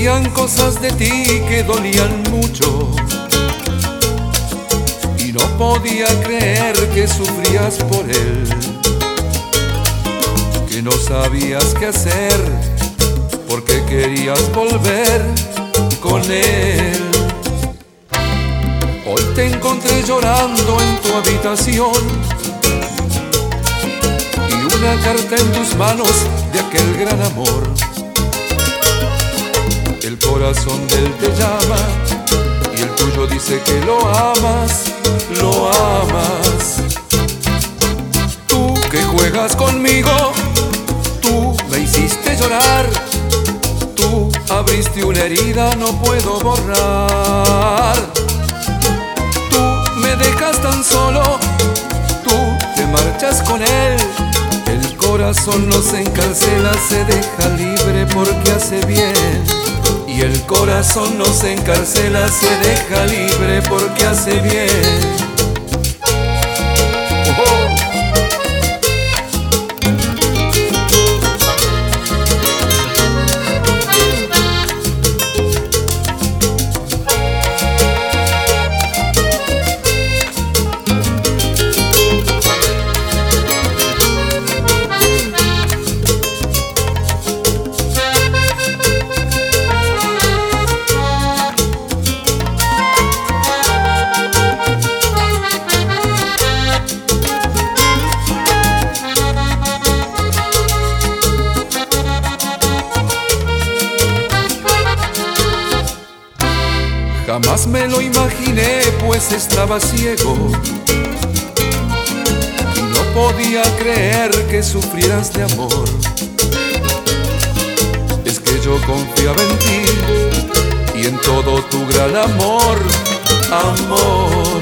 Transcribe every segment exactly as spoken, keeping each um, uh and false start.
decían cosas de ti que dolían mucho, y no podía creer que sufrías por él, que no sabías qué hacer porque querías volver con él. Hoy te encontré llorando en tu habitación y una carta en tus manos de aquel gran amor. El corazón de él te llama y el tuyo dice que lo amas, lo amas. Tú que juegas conmigo, tú me hiciste llorar, tú abriste una herida, no puedo borrar. Tú me dejas tan solo, tú te marchas con él. El corazón no se encarcela, se deja libre porque hace bien. Y el corazón no se encarcela, se deja libre porque hace bien. Oh. Jamás me lo imaginé, pues estaba ciego y no podía creer que sufrieras de amor. Es que yo confiaba en ti y en todo tu gran amor, amor.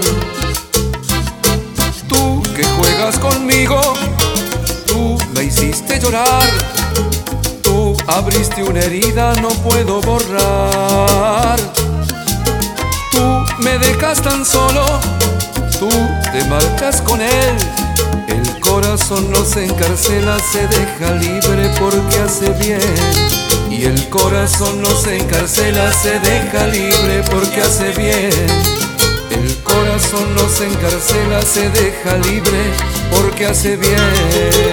Tú que juegas conmigo, tú me hiciste llorar, tú abriste una herida, no puedo borrar. Me dejas tan solo, tú te marchas con él. El corazón no se encarcela, se deja libre porque hace bien. Y el corazón no se encarcela, se deja libre porque hace bien. El corazón no se encarcela, se deja libre porque hace bien.